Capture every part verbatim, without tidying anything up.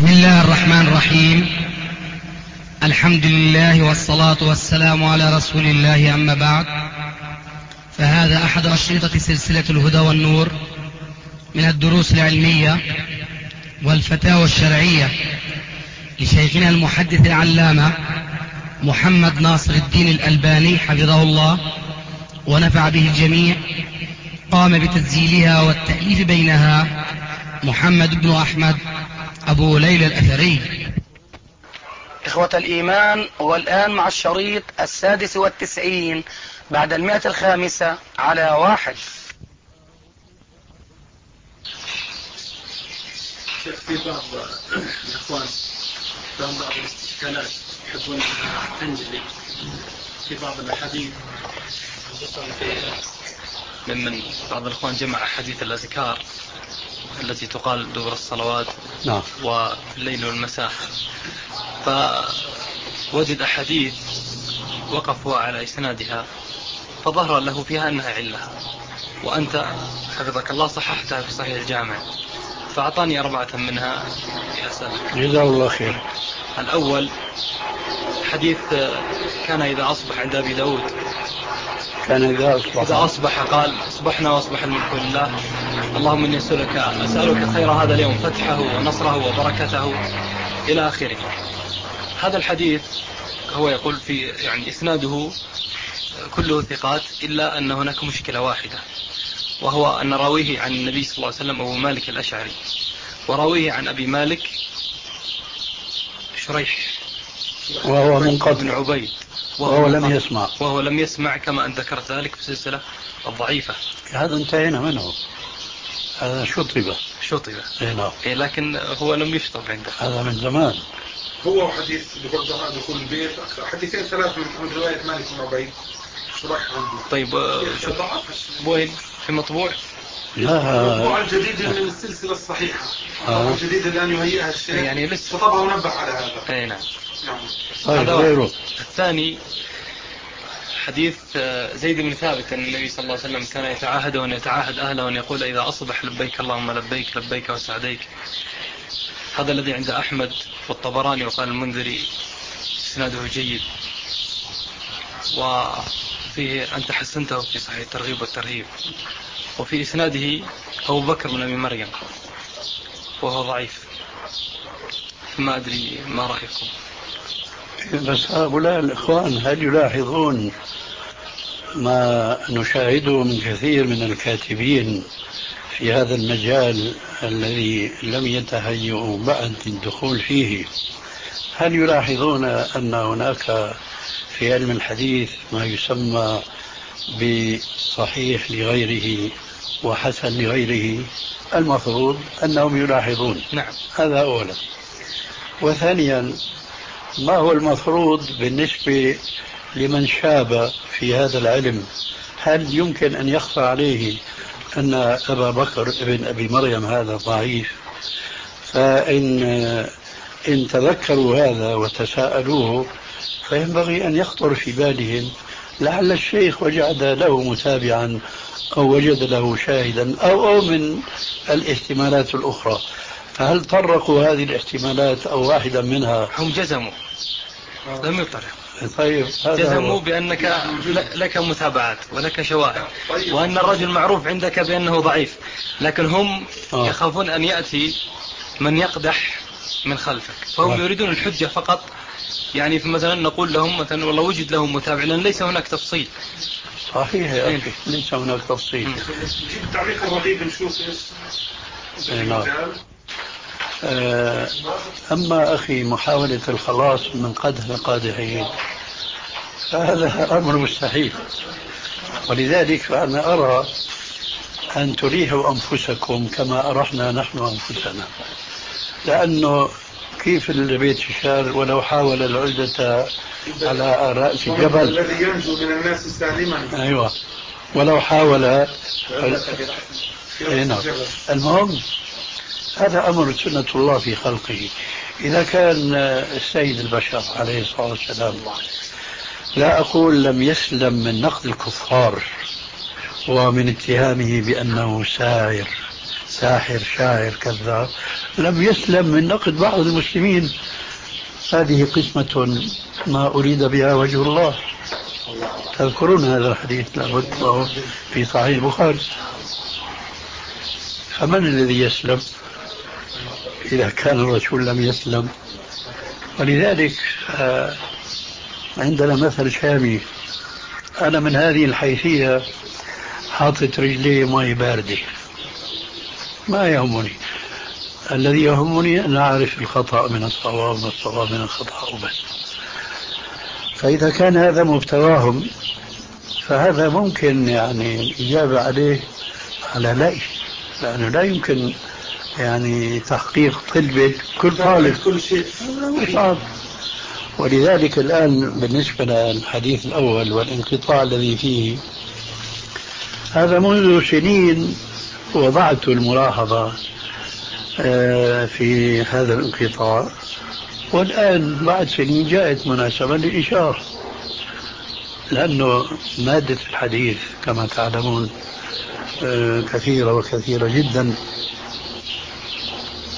بسم الله الرحمن الرحيم. الحمد لله والصلاة والسلام على رسول الله، أما بعد، فهذا أحد أشرطة سلسلة الهدى والنور من الدروس العلمية والفتاوى الشرعية لشيخنا المحدث العلامة محمد ناصر الدين الألباني حفظه الله ونفع به الجميع. قام بتسجيلها والتأليف بينها محمد بن أحمد أبو ليلى الأثري. إخوة الإيمان، والآن مع الشريط السادس والتسعين بعد المئة الخامسة على واحد. شيخ، في بعض الإخوان لهم بعض الاستشكالات يحبون أنها تنجلي في بعض الأحاديث، خصوصا في ممن بعض الإخوان جمع أحاديث الأذكار التي تقال دبر الصلوات نعم. وفي الليل والمساء، فوجد أحاديث وقفوا على إسنادها فظهر له فيها أنها علة، وأنت حفظك الله صححتها في صحيح الجامع، فأعطاني أربعة منها لأسألك. جزاه الله خير. الأول حديث كان إذا أصبح عند أبي داود، كان إذا أصبح إذا أصبح قال أصبحنا وأصبح الملك لله، اللهم إني أسألك أسألك خير هذا اليوم، فتحه ونصره وبركته إلى آخره. هذا الحديث هو يقول في يعني إسناده كله ثقات، إلا أن هناك مشكلة واحدة، وهو أن راويه عن النبي صلى الله عليه وسلم أبو مالك الأشعري، وراويه عن أبي مالك شريح وهو منقطع بن عبيد، وهو, وهو لم يسمع وهو لم يسمع كما أن ذكرت ذلك في السلسلة الضعيفة. هذا انتهينا منه، هذا شطب شطب نعم. إيه، لكن هو لم يشطب عنده، هذا من زمان. هو حديث دخول دخول البيت، حديثين ثلاث من رواية مالك بن عبيد شرح عنده. طيب وين في مطبوع؟ لا، المطبوع الجديد من السلسلة الصحيحة. آه. الجديد الآن يهيئها الشيخ، يعني لسه فطبعا نبه على هذا. اي نعم. نعم. طيب غيره. الثاني حديث زيد بن ثابت أن النبي صلى الله عليه وسلم كان يتعاهد وأن يتعاهد أهله وأن يقول إذا أصبح لبيك اللهم لبيك لبيك وسعديك. هذا الذي عند أحمد والطبراني، وقال المنذري إسناده جيد، وفيه أنت حسنته في صحيح الترغيب والترهيب، وفي إسناده أبو بكر بن أبي مريم وهو ضعيف، ما أدري ما رأيكم. بس هؤلاء الإخوان هل يلاحظون ما نشاهده من كثير من الكاتبين في هذا المجال الذي لم يتهيئوا بعد الدخول فيه؟ هل يلاحظون أن هناك في علم الحديث ما يسمى بصحيح لغيره وحسن لغيره؟ المفروض أنهم يلاحظون. نعم. هذا أولا. وثانيا، ما هو المفروض بالنسبة لمن شاب في هذا العلم؟ هل يمكن أن يخفى عليه أن أبا بكر ابن أبي مريم هذا ضعيف؟ فإن إن تذكروا هذا وتساءلوه فينبغي أن يخطر في بالهم لعل الشيخ وجد له متابعا أو وجد له شاهدا أو, أو من الاحتمالات الأخرى. فهل طرقوا هذه الاحتمالات أو واحدا منها؟ هم جزموا، لم يطرق. طيب جزموا بأنك لك متابعات ولك شواهد، وأن الرجل معروف عندك بأنه ضعيف، لكن هم آه. يخافون أن يأتي من يقدح من خلفك، فهم آه. يريدون الحجة فقط. يعني مثلا نقول لهم مثلا والله وجد لهم متابع، لأن ليس هناك تفصيل. صحيح يا أخي، ليس هناك تفصيل. نجيب التعليق الرغيب نشوف ايش. أما أخي محاولة الخلاص من قدح القادحين فهذا أمر مستحيل، ولذلك فأنا أرى أن تريحوا أنفسكم كما أرحنا نحن أنفسنا، لأنه كيف البيت شال ولو حاول العزة على رأس الجبل الذي ينجو من الناس سالما. أيوة، ولو حاول. المهم هذا أمر سنة الله في خلقه. إذا كان السيد البشر عليه الصلاة والسلام، لا أقول لم يسلم من نقد الكفار ومن اتهامه بأنه ساعر ساحر شاعر كذاب لم يسلم من نقد بعض المسلمين. هذه قسمة ما أريد بها وجه الله. تذكرون هذا الحديث لابد في صحيح البخاري. فمن الذي يسلم إذا كان الرسول لم يسلم؟ ولذلك عندنا مثل شامي، أنا من هذه الحيثية حاطت رجلي ماء باردة، ما يهمني، الذي يهمني أن أعرف الخطأ من الصواب والصواب من الخطأ وبس. فإذا كان هذا مبتواهم فهذا ممكن يعني الإجابة عليه على لا، لأنه لا يمكن يعني تحقيق طلبة كل طالب كل شيء صعب. ولذلك الآن بالنسبة للحديث الأول والانقطاع الذي فيه، هذا منذ سنين وضعت الملاحظة في هذا الانقطاع، والآن بعد سنين جاءت مناسبة للإشارة، لأنه مادة الحديث كما تعلمون كثيرة وكثيرة جدا. آه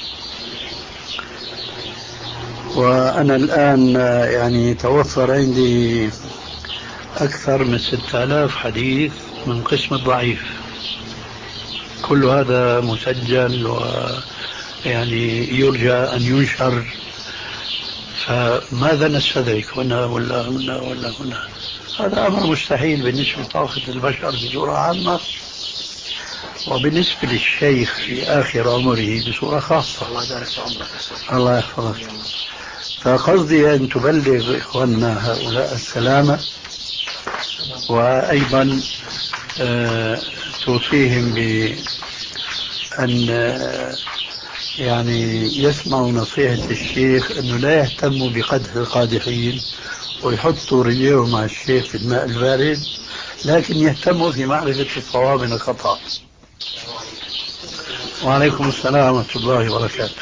وأنا الآن يعني توفر عندي أكثر من ستة آلاف حديث من قسم الضعيف، كل هذا مسجل ويعني يرجى أن ينشر. فماذا نستدرك هنا ولا هنا ولا هنا؟ هذا أمر مستحيل بالنسبة لطاقة البشر بصورة عامة، وبالنسبة للشيخ في آخر عمره بصورة خاصة. الله يحفظك. فقصدي أن تبلغ إخواننا هؤلاء السلامة، وأيضا آه توصيهم بأن آه يعني يسمعوا نصيحة الشيخ أنه لا يهتموا بقدح القادحين ويحطوا رجليهم مع الشيخ في الماء البارد، لكن يهتموا في معرفة الصواب من الخطأ. وعليكم السلام ورحمة الله وبركاته.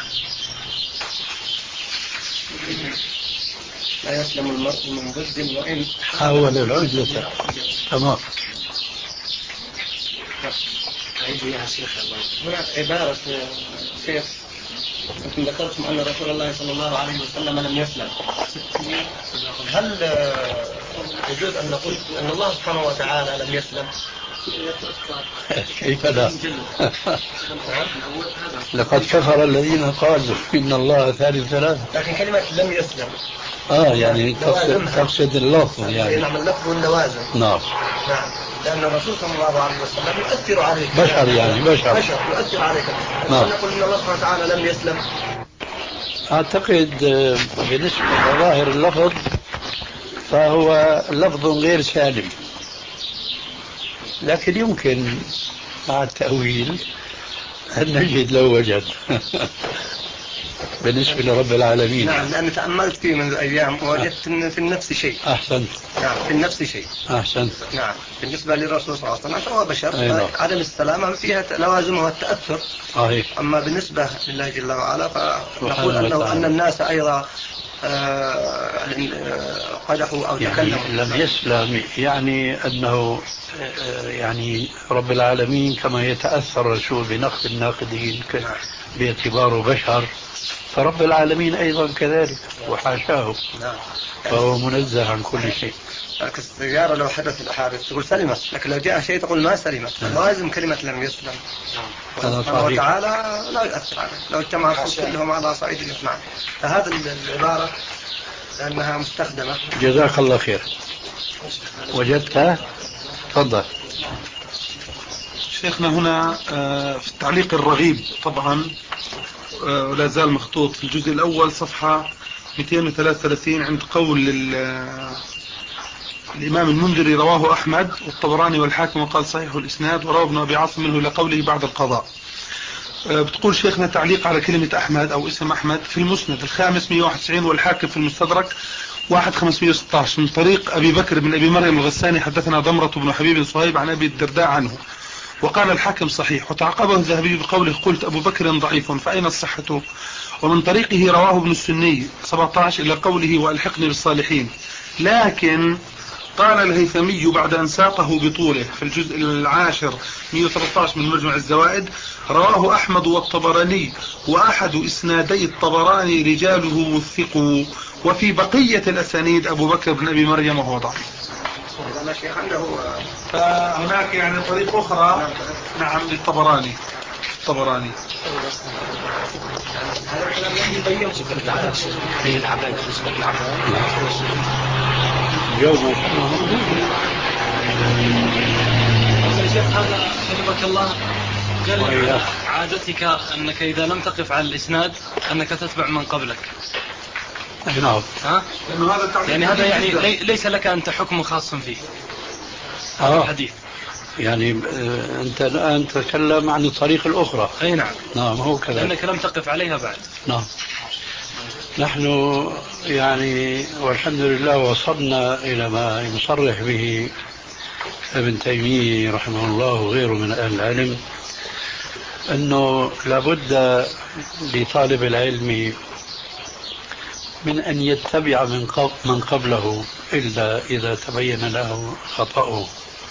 لا يسلم المرء من ضد وإن حاول العزلة. تمام. يا شيخ الله هناك عبارة شيخ أنتم ذكرتم أن رسول الله صلى الله عليه وسلم لم يسلم، هل يجوز أن نقول أن الله سبحانه وتعالى لم يسلم؟ كيف لا؟ لقد كفر الذين قالوا إن الله ثالث ثلاثة. لكن كلمة لم يسلم آه يعني تقصد, تقصد اللفظ يعني. نعم اللفظ واللوازم. نعم. نعم لأن الرسول صلى الله عليه وسلم يؤثر عليك. بشر يعني بشر. بشر يؤثر عليك. نعم. نقول إن الله سبحانه وتعالى لم يسلم. أعتقد بالنسبة لظاهر اللفظ فهو لفظ غير سالم، لكن يمكن مع التأويل أن نجد له وجد بالنسبة لرب العالمين. نعم لأن تأملت فيه منذ أيام ووجدت أن في النفس شيء. أحسنت. نعم في النفس شيء. أحسنت. نعم بالنسبة للرسول صلى الله عليه وسلم فهو بشر، أيوة. عدم السلامة فيها لوازمه التأثر. صحيح. أما بالنسبة لله جل وعلا فنقول أنه أن الناس أيضا قدحوا أو يعني تكلموا. لم يسلم يعني أنه يعني رب العالمين كما يتأثر الرسول بنقد الناقدين باعتباره بشر، فرب العالمين أيضا كذلك وحاشاه. نعم. فهو منزه عن كل شيء. لكن السيارة لو حدث الحادث تقول سلمت، لكن لو جاء شيء تقول ما سلمت. لازم كلمة لم يسلم. الله تعالى لا يؤثر عليه لو اجتمع الخلق كلهم على صعيد الاثنان. فهذا العبارة لأنها مستخدمة. جزاك الله خير. وجدتها؟ تفضل. شيخنا هنا في التعليق الرغيب طبعا ولا زال مخطوط في الجزء الأول صفحة مئتين وثلاثة وثلاثين عند قول الإمام المنذري رواه أحمد والطبراني والحاكم وقال صحيح الإسناد وروى ابن أبي عاصم منه لقوله بعد القضاء. بتقول شيخنا تعليق على كلمة أحمد أو اسم أحمد في المسند الخامس مئة وواحد وتسعين والحاكم في المستدرك واحد خمسمئة وستة عشر من طريق أبي بكر بن أبي مريم الغساني حدثنا ضمرة بن حبيب صهيب عن أبي الدرداء عنه وقال الحاكم صحيح، وتعقبه الذهبي بقوله قلت أبو بكر ضعيف فأين الصحة؟ ومن طريقه رواه ابن السني سبعة عشر إلى قوله وألحقني بالصالحين. لكن قال الهيثمي بعد أن ساقه بطوله في الجزء العاشر مئة وثلاثة عشر من مجمع الزوائد: رواه أحمد والطبراني وأحد إسنادي الطبراني رجاله وثقوا، وفي بقية الأسانيد أبو بكر بن أبي مريم وهو ضعيف. فهناك يعني طريق أخرى نعم للطبراني الطبراني شيخ هذا حفظك الله قال عادتك أنك إذا لم تقف على الإسناد أنك تتبع من قبلك. نعم. ها؟ يعني هذا يعني لي ليس لك أنت حكم خاص فيه. آه. الحديث. يعني أنت الآن تتكلم عن الطريق الأخرى. أي نعم. نعم هو كذا. لأنك لم تقف عليها بعد. نعم. نحن يعني والحمد لله وصلنا إلى ما يصرح به ابن تيمية رحمه الله وغيره من أهل العلم، أنه لابد لطالب العلم من أن يتبع من قبل من قبله إلا إذا تبين له خطأه.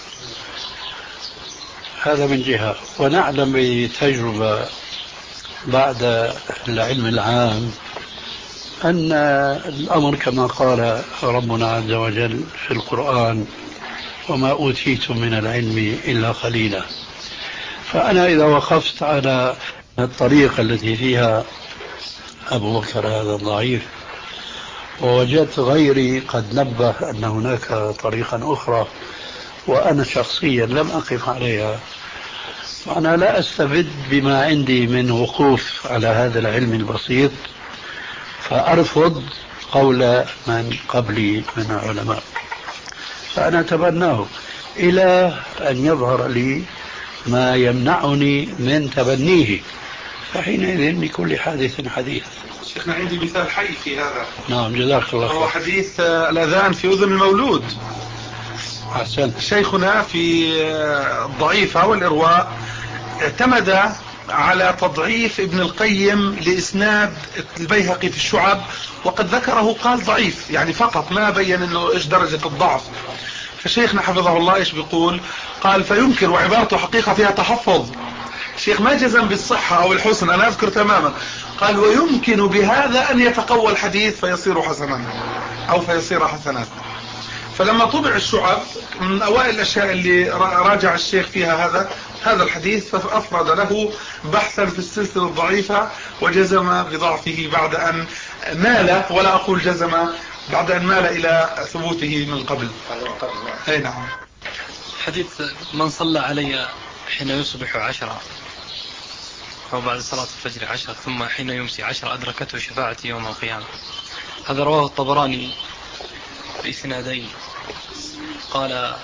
هذا من جهة. ونعلم بتجربة بعد العلم العام أن الأمر كما قال ربنا عز وجل في القرآن: وما أوتيتم من العلم إلا قليلا. فأنا إذا وقفت على الطريقة التي فيها أبو بكر هذا الضعيف ووجدت غيري قد نبه أن هناك طريقا أخرى وأنا شخصيا لم أقف عليها، فأنا لا أستبد بما عندي من وقوف على هذا العلم البسيط فأرفض قول من قبلي من العلماء، فأنا أتبناه إلى أن يظهر لي ما يمنعني من تبنيه، فحينئذ لكل حادث حديث. شيخنا عندي مثال حي في هذا. نعم جزاك الله خير. هو حديث الأذان في أذن المولود. أحسنت. شيخنا في الضعيفة والإرواء اعتمد على تضعيف ابن القيم لإسناد البيهقي في الشعب، وقد ذكره قال ضعيف يعني فقط، ما بين انه ايش درجة الضعف. فشيخنا حفظه الله ايش بيقول؟ قال: فيمكن، وعبارته حقيقة فيها تحفظ، الشيخ ما جزم بالصحة او الحسن، انا اذكر تماما، قال: ويمكن بهذا ان يتقوى الحديث فيصير حسنا او فيصير حسنا. فلما طبع الشعب من اوائل الاشياء اللي راجع الشيخ فيها هذا هذا الحديث، فافرد له بحثا في السلسلة الضعيفة وجزم بضعفه بعد ان مال، ولا اقول جزم، بعد ان مال الى ثبوته من قبل. اي نعم. حديث: من صلى علي حين يصبح عشرة أو بعد صلاة الفجر عشرة ثم حين يمسي عشرة أدركته شفاعتي يوم القيامة. هذا رواه الطبراني بإسنادين. قال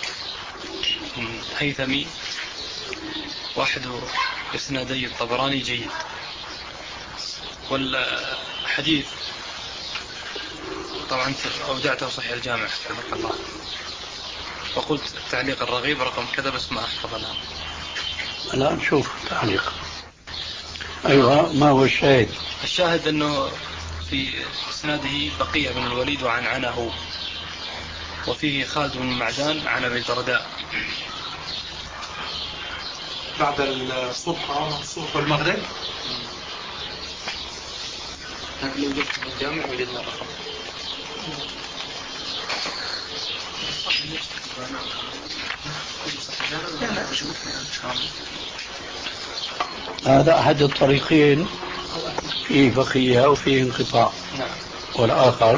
هيثمي: واحد إسنادي الطبراني جيد. والحديث طبعا أودعته صحيح الجامع حفظك الله، وقلت التعليق الرغيب رقم كذا بس ما أحفظ الآن. الآن شوف تعليق. أيوة، ما هو الشاهد؟ الشاهد أنه في إسناده بقية بن الوليد وعن عنه، وفيه خالد بن معدان عن أبي الدرداء. بعد الصبح الصبح والمغرب. لو جبت الجامع وجدنا رقم. هذا أحد الطريقين، فيه بقية وفيه انقطاع. والآخر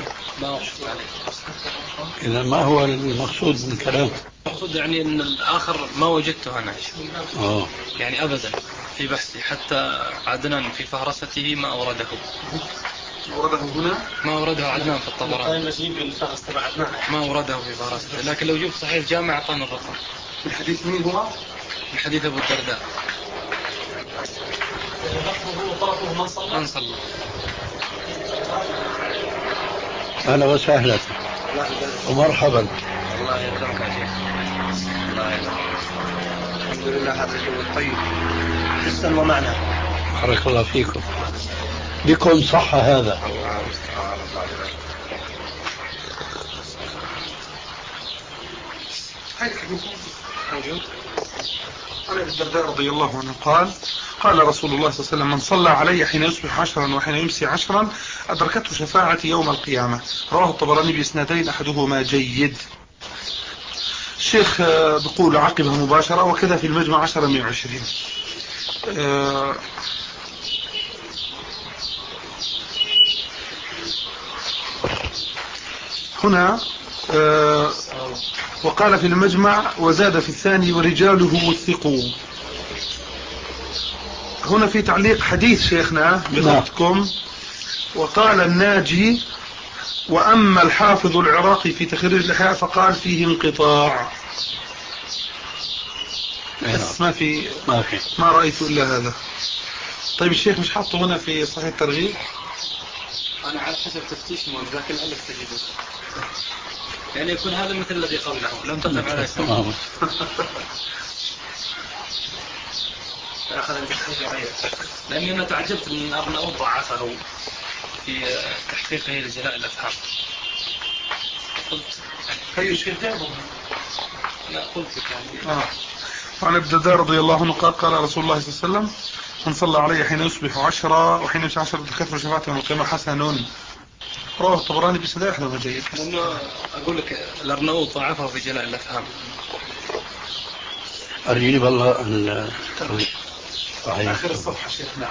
إذا ما هو المقصود من الكلام؟ المقصود يعني أن الآخر ما وجدته أنا أوه. يعني أبدا في بحثي، حتى عدنان في فهرسته ما أورده. أورده هنا؟ ما أورده عدنان في الطبراني، ما أورده في فهرسته، لكن لو جبت صحيح الجامع أعطانا الرقم. الحديث مين هو؟ الحديث أبو الدرداء. من صلى من صلى. أهلا وسهلا ومرحبا. الله يكرمك يا شيخ. الله يكرمك. الحمد لله هذا الجو الطيب حسا ومعنى. بارك الله فيكم. بكم صح هذا. هاي الحديث موجود. عن ابي الدرداء رضي الله عنه قال قال رسول الله صلى الله عليه وسلم من صلى علي حين يصبح عشرا وحين يمسي عشرا أدركته شفاعتي يوم القيامة. رواه الطبراني بإسنادين أحدهما جيد. الشيخ بيقول عقبها مباشرة وكذا في المجمع عشرة من عشرين. أه هنا أه وقال في المجمع وزاد في الثاني ورجاله وثقوا. هنا في تعليق حديث شيخنا بخطكم وقال الناجي وأما الحافظ العراقي في تخريج الإحياء فقال فيه انقطاع. بس ما في ما, في. ما رأيت إلا هذا. طيب الشيخ مش حاطه هنا في صحيح الترغيب؟ أنا على حسب تفتيش موجود لكن لعلك تجده يعني يكون هذا مثل الذي قبله لم تقف على اسمه. أخذ التحقيق عليه لأني أنا تعجبت من أرناؤوط ضعفه في تحقيقه لجلاء الأفهام. قلت هي شيء جابه لا قلت يعني آه. وعن ابن الدرداء رضي الله عنه قال قال رسول الله صلى الله عليه وسلم من صلى علي حين يصبح عشرة وحين يمسي عشرة دكتور شفاعته يوم القيامة حسن. رواه الطبراني بإسناد أحد جيد. لأنه أقول لك الأرناؤوط ضعفه في جلاء الأفهام. أرجيني والله الترويج صحيح. آخر الصفحة شيخنا.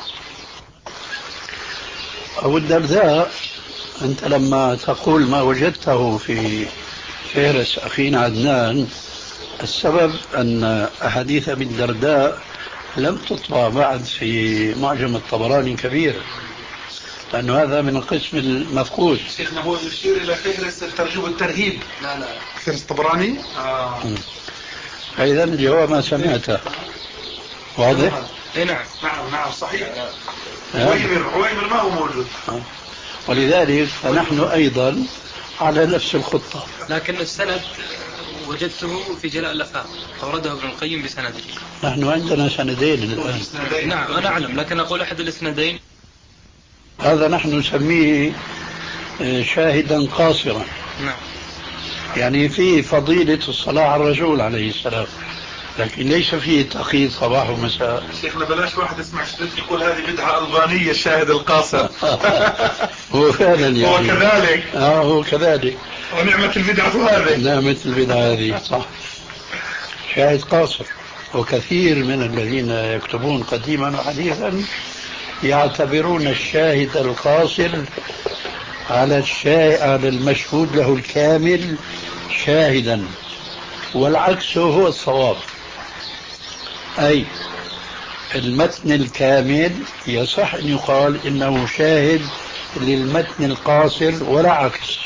أبو الدرداء أنت لما تقول ما وجدته في فهرس أخينا عدنان السبب أن أحاديث أبي الدرداء لم تطبع بعد في معجم الطبراني كبير لأن هذا من القسم المفقود. شيخنا هو يشير إلى فهرس الترغيب والترهيب. لا لا فهرس الطبراني. آه. فإذا الجواب ما سمعته واضح؟ اي نعم نعم نعم صحيح. عويمر عويمر ما هو موجود. آه. ولذلك فنحن أيضا على نفس الخطة. لكن السند وجدته في جلاء الأفهام أورده ابن القيم بسنده. نحن عندنا سندين الآن. نعم أنا أعلم لكن أقول أحد الإسنادين هذا نحن نسميه شاهدا قاصرا. نعم. يعني فيه فضيلة الصلاة على الرسول عليه السلام لكن ليس فيه تقييد صباح ومساء. شيخنا بلاش واحد يسمع شديد يقول هذه بدعة ألبانية الشاهد القاصر. هو فعلا يعني هو كذلك. آه هو كذلك. ونعمة البدعة هذه. نعمة البدعة هذه صح. شاهد قاصر وكثير من الذين يكتبون قديما وحديثا يعتبرون الشاهد القاصر على الشاهد على المشهود له الكامل شاهدا والعكس هو الصواب. أي المتن الكامل يصح أن يقال إنه شاهد للمتن القاصر ولا عكس.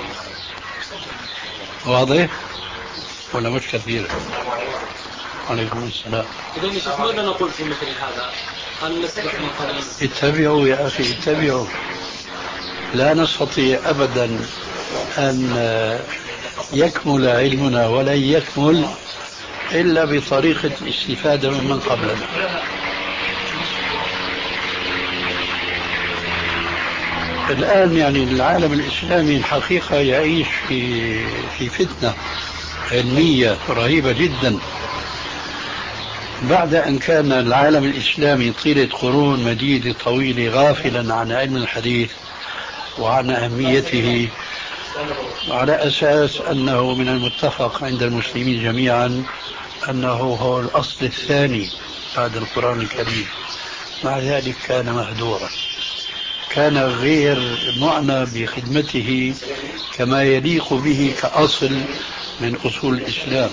واضح ولا مش كثير؟ عليكم السلام. إذا مش ماذا نقول في مثل هذا؟ هل نسبح من قبل؟ اتبعوا يا أخي اتبعوا. لا نستطيع أبدا أن يكمل علمنا ولن يكمل إلا بطريقة الاستفادة ممن قبلنا. الآن يعني العالم الإسلامي الحقيقة يعيش في في فتنة علمية رهيبة جدا بعد أن كان العالم الإسلامي طيلة قرون مديدة طويلة غافلا عن علم الحديث وعن أهميته على أساس أنه من المتفق عند المسلمين جميعا أنه هو الأصل الثاني بعد القرآن الكريم. مع ذلك كان مهدورا كان غير معنى بخدمته كما يليق به كأصل من أصول الإسلام.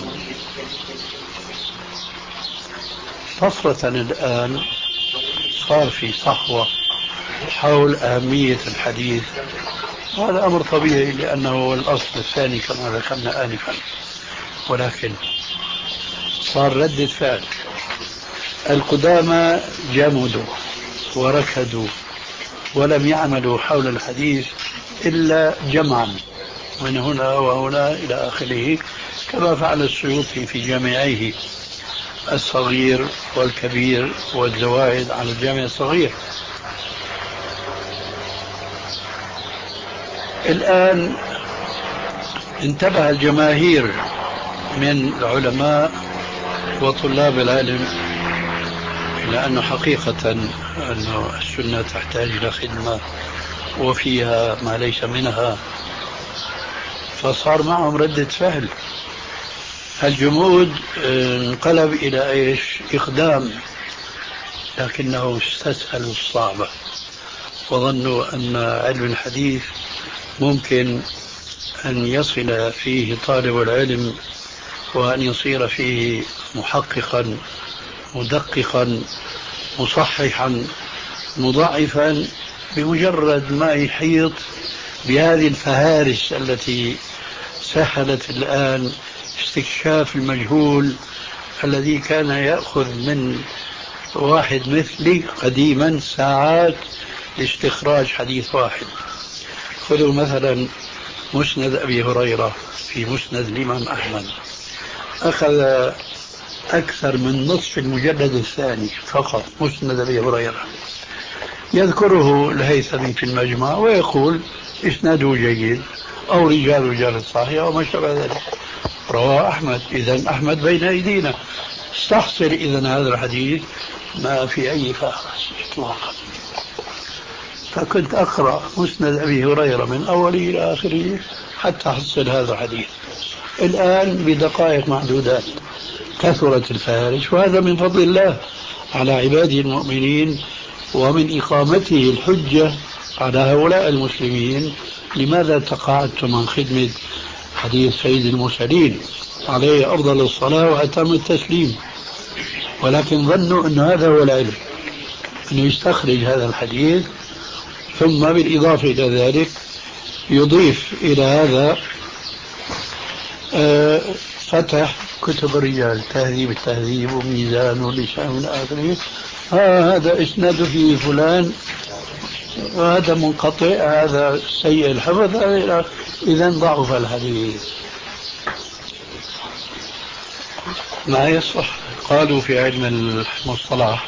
طفرة الآن صار في صحوة حول أهمية الحديث. هذا أمر طبيعي لأنه هو الأصل الثاني كما ذكرنا آنفا ولكن صار ردة فعل. القدامى جمدوا وركدوا ولم يعملوا حول الحديث إلا جمعا من هنا وهنا إلى آخره كما فعل السيوطي في جامعيه الصغير والكبير والزوائد على الجامع الصغير. الآن انتبه الجماهير من العلماء وطلاب العلم، إلى أنه حقيقة أن السنة تحتاج إلى خدمة وفيها ما ليس منها، فصار معهم ردة فعل. الجمود انقلب إلى إيش؟ إقدام، لكنهم استسهلوا الصعبة وظنوا أن علم الحديث ممكن أن يصل فيه طالب العلم وأن يصير فيه محققا مدققا مصححا مضاعفا بمجرد ما يحيط بهذه الفهارس التي سهلت الآن استكشاف المجهول الذي كان يأخذ من واحد مثلي قديما ساعات لاستخراج حديث واحد. خذوا مثلا مسند أبي هريرة في مسند الإمام أحمد، أخذ أكثر من نصف المجلد الثاني فقط مسند أبي هريرة، يذكره الهيثمي في المجمع ويقول إسناده جيد أو رجال رجال الصحيح وما شابه ذلك، رواه أحمد. إذن أحمد بين أيدينا، استحصل إذن هذا الحديث ما في أي فهرس إطلاقا. فكنت أقرأ مسند أبي هريرة من أوله إلى آخره حتى أحصل هذا الحديث. الآن بدقائق معدودات كثرت الفهارس، وهذا من فضل الله على عباده المؤمنين ومن إقامته الحجة على هؤلاء المسلمين. لماذا تقاعدتم عن خدمة حديث سيد المرسلين عليه أفضل الصلاة وأتم التسليم؟ ولكن ظنوا أن هذا هو العلم، أن يستخرج هذا الحديث ثم بالإضافة إلى ذلك يضيف إلى هذا فتح كتب الرجال، تهذيب التهذيب وميزان ولسان من آخره، هذا إسناد فيه فلان، هذا منقطع، هذا سيء الحفظ، إذن ضعف الحديث. ما يصح. قالوا في علم المصطلح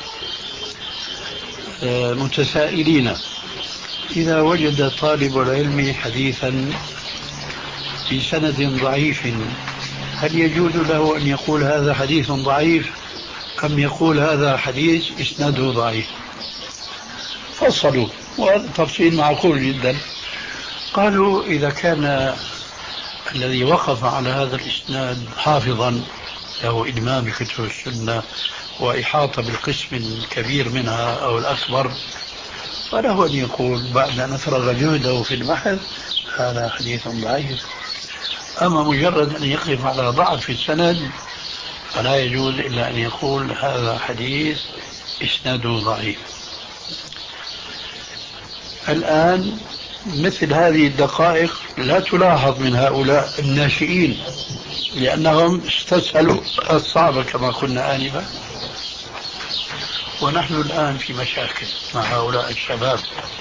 متسائلين: إذا وجد طالب العلم حديثا في سند ضعيف هل يجوز له أن يقول هذا حديث ضعيف أم يقول هذا حديث إسناده ضعيف؟ فصلوا، وهذا تفصيل معقول جدا. قالوا إذا كان الذي وقف على هذا الإسناد حافظا له إلمام بكتب السنة وإحاطة بالقسم الكبير منها أو الأكبر، فله أن يقول بعد أن أفرغ جهده في البحث هذا حديث ضعيف. أما مجرد أن يقف على ضعف في السند فلا يجوز إلا أن يقول هذا حديث إسناده ضعيف. الآن مثل هذه الدقائق لا تلاحظ من هؤلاء الناشئين لأنهم استسهلوا الصعب كما قلنا آنفا، ونحن الآن في مشاكل مع هؤلاء الشباب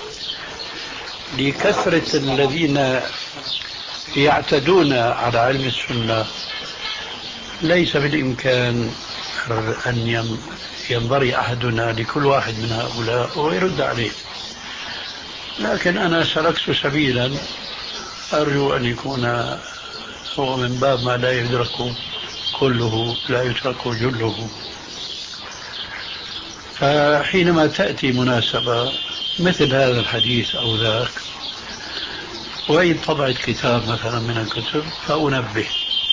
لكثرة الذين يعتدون على علم السنة. ليس بالإمكان أن ينظر أحدنا لكل واحد من هؤلاء ويرد عليه، لكن أنا سلكت سبيلا أرجو أن يكون هو من باب ما لا يدرك كله لا يترك جله. فحينما تأتي مناسبة مثل هذا الحديث أو ذاك وإن طبعت كتاب مثلا من الكتب فأنبه.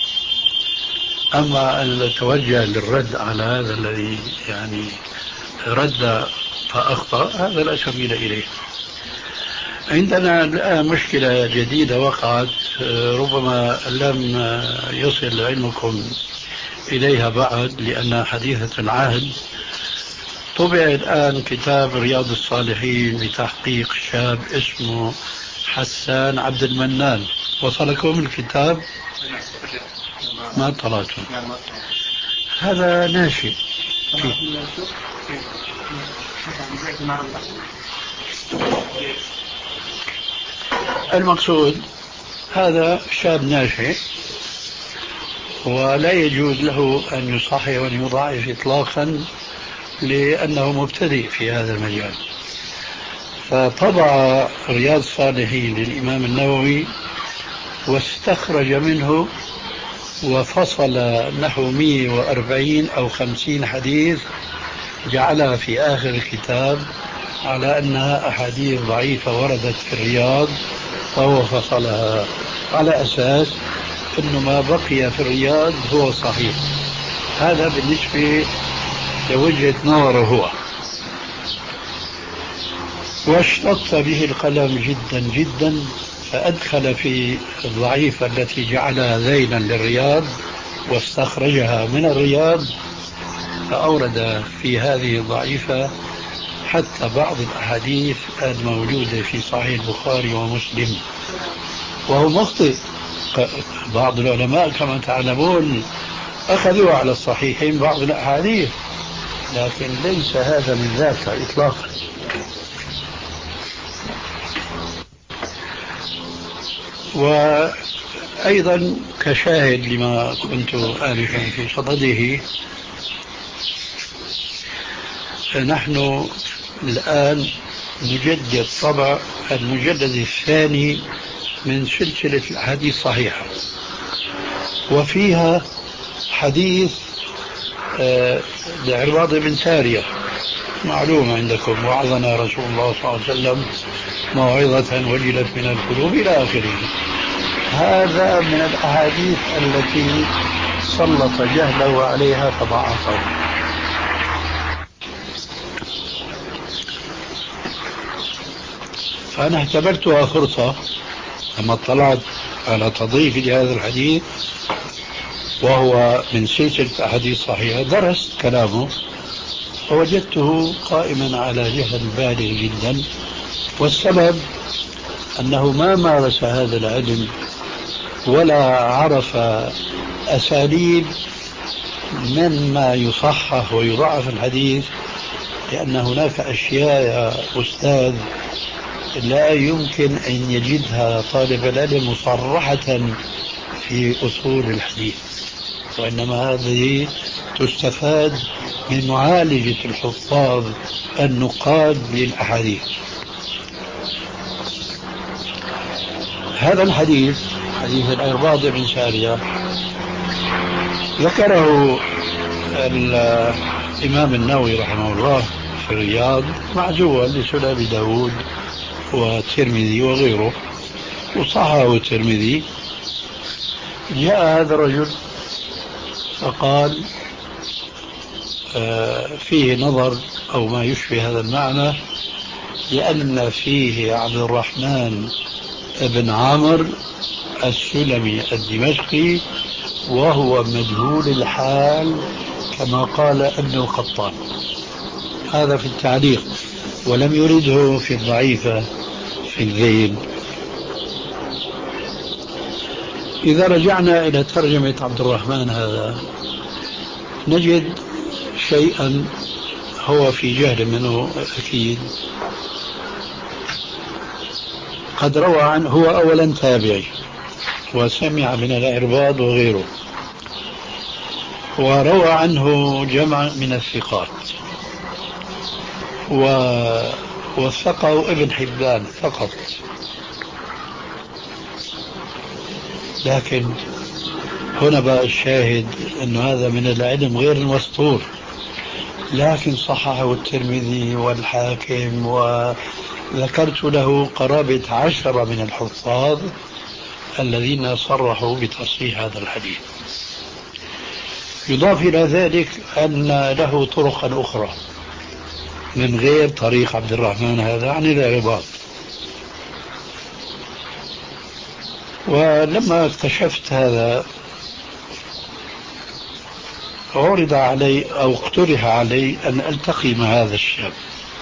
أما أن أتوجه للرد على هذا الذي يعني رد فأخطأ هذا لا سبيل إليه. عندنا الآن مشكلة جديدة وقعت ربما لم يصل علمكم إليها بعد لأنها حديثة العهد. طبع الآن كتاب رياض الصالحين بتحقيق شاب اسمه حسان عبد المنان. وصلكم الكتاب؟ ما طلعتم. هذا ناشئ المقصود هذا شاب ناشئ ولا يجوز له أن يصحح وأن يضاعف إطلاقا لأنه مبتدئ في هذا المجال. فطبع رياض الصالحين للإمام النووي واستخرج منه وفصل نحو مئة وأربعين أو خمسين حديث جعلها في آخر الكتاب على أنها أحاديث ضعيفة وردت في الرياض، فهو فصلها على أساس أنه ما بقي في الرياض هو صحيح. هذا بالنسبة لوجهة نظره هو. واشتط به القلم جدا جدا، فأدخل في الضعيفة التي جعلها ذيلا للرياض واستخرجها من الرياض، فأورد في هذه الضعيفة حتى بعض الأحاديث الموجودة في صحيح البخاري ومسلم، وهو مخطئ. بعض العلماء كما تعلمون أخذوا على الصحيحين بعض الأحاديث، لكن ليس هذا من ذاك إطلاقا. وأيضا كشاهد لما كنت آنفا في صدده، نحن الآن نجدد طبع المجلد الثاني من سلسلة الأحاديث الصحيحة، وفيها حديث العرباض بن سارية معلوم عندكم: وعظنا رسول الله صلى الله عليه وسلم موعظة وجلت من القلوب إلى آخره. هذا من الأحاديث التي سلط جهله عليها فضعفه. فأنا اعتبرتها فرصة لما اطلعت على تضييف لهذا الحديث، وهو من سلسلة أحاديث صحيحة، درست كلامه فوجدته قائما على جهل بالغ جدا. والسبب أنه ما مارس هذا العلم ولا عرف أساليب من ما يصحح ويضعف الحديث، لأن هناك أشياء يا أستاذ لا يمكن أن يجدها طالب العلم مصرحة في أصول الحديث، وإنما هذه تستفاد من معالجة الحفاظ النقاد للأحاديث. هذا الحديث حديث العرباض بن سارية ذكره الإمام النووي رحمه الله في الرياض معزوا لسنن أبي داود والترمذي وغيره، وصححه الترمذي. جاء هذا الرجل فقال آه فيه نظر أو ما يشبه هذا المعنى، لأن فيه عبد الرحمن بن عامر السلمي الدمشقي وهو مجهول الحال كما قال ابن القطان. هذا في التعليق، ولم يرده في الضعيفة في الذيل. إذا رجعنا إلى ترجمة عبد الرحمن هذا نجد شيئا هو في جهل منه أكيد. قد روى عنه، هو أولا تابعي وسمع من العرباض وغيره، وروى عنه جمع من الثقات، ووثقه ابن حبان فقط. لكن هنا بقى الشاهد أن هذا من العلم غير المسطور، لكن صححه الترمذي والحاكم، وذكرت له قرابة عشرة من الحفاظ الذين صرحوا بتصحيح هذا الحديث. يضاف إلى ذلك أن له طرقا أخرى من غير طريق عبد الرحمن هذا عن العرباض. ولما اكتشفت هذا عرض علي أو اقترح علي أن ألتقي مع هذا الشاب،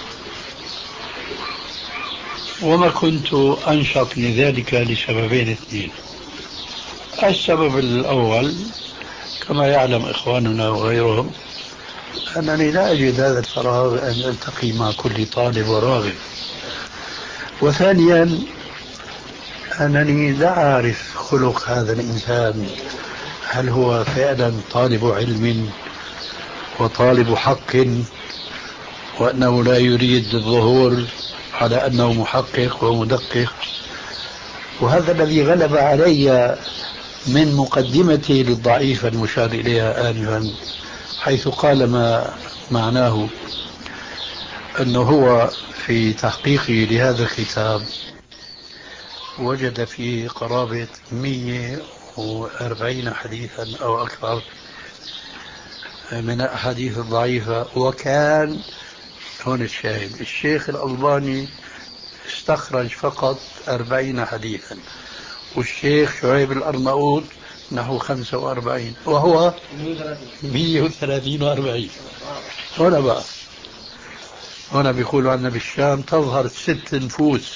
وما كنت أنشط لذلك لسببين اثنين. السبب الأول كما يعلم إخواننا وغيرهم أنني لا أجد هذا الفراغ أن ألتقي مع كل طالب وراغب، وثانيا أنني لا أعرف خلق هذا الإنسان، هل هو فعلا طالب علم وطالب حق وأنه لا يريد الظهور على أنه محقق ومدقق. وهذا الذي غلب علي من مقدمتي للضعيف المشار إليها آنفا، حيث قال ما معناه أنه هو في تحقيقه لهذا الكتاب وجد فيه قرابة مئة وأربعين حديثا أو أكثر من الأحاديث الضعيفة. وكان هون الشاهد، الشيخ الألباني استخرج فقط أربعين حديثا، والشيخ شعيب الأرناؤوط نحو خمسة وأربعين، وهو مئة وثلاثين وأربعين. هنا بقى هنا بيقولوا عنا بالشام تظهر ست نفوس.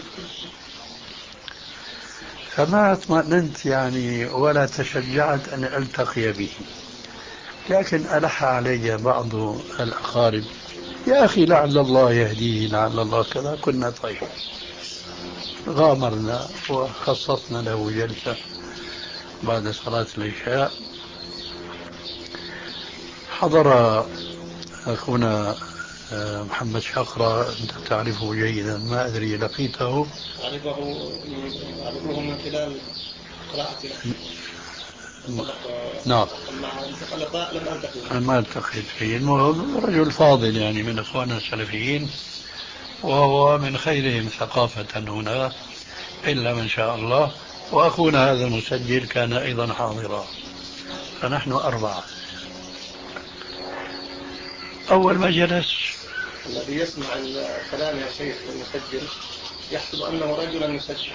فما اطمأننت يعني ولا تشجعت أن ألتقي به، لكن ألح علي بعض الأقارب: يا أخي لعل الله يهديه، لعل الله كذا. كنا طيب، غامرنا وخصصنا له جلسة بعد صلاة العشاء. حضر أخونا محمد شقرة، أنت تعرفه جيدا، ما أدري لقيته؟ أعرفه أعرفه من خلال قراءتي. نعم. لم ما التقيت فيه. المهم رجل فاضل يعني من إخواننا السلفيين، وهو من خيرهم ثقافة هنا إلا من شاء الله. وأخونا هذا المسجل كان أيضا حاضرا، فنحن أربعة. أول ما جلس الذي يسمع الكلام يا شيخ المسجل يحسب أنه رجلا يسجل،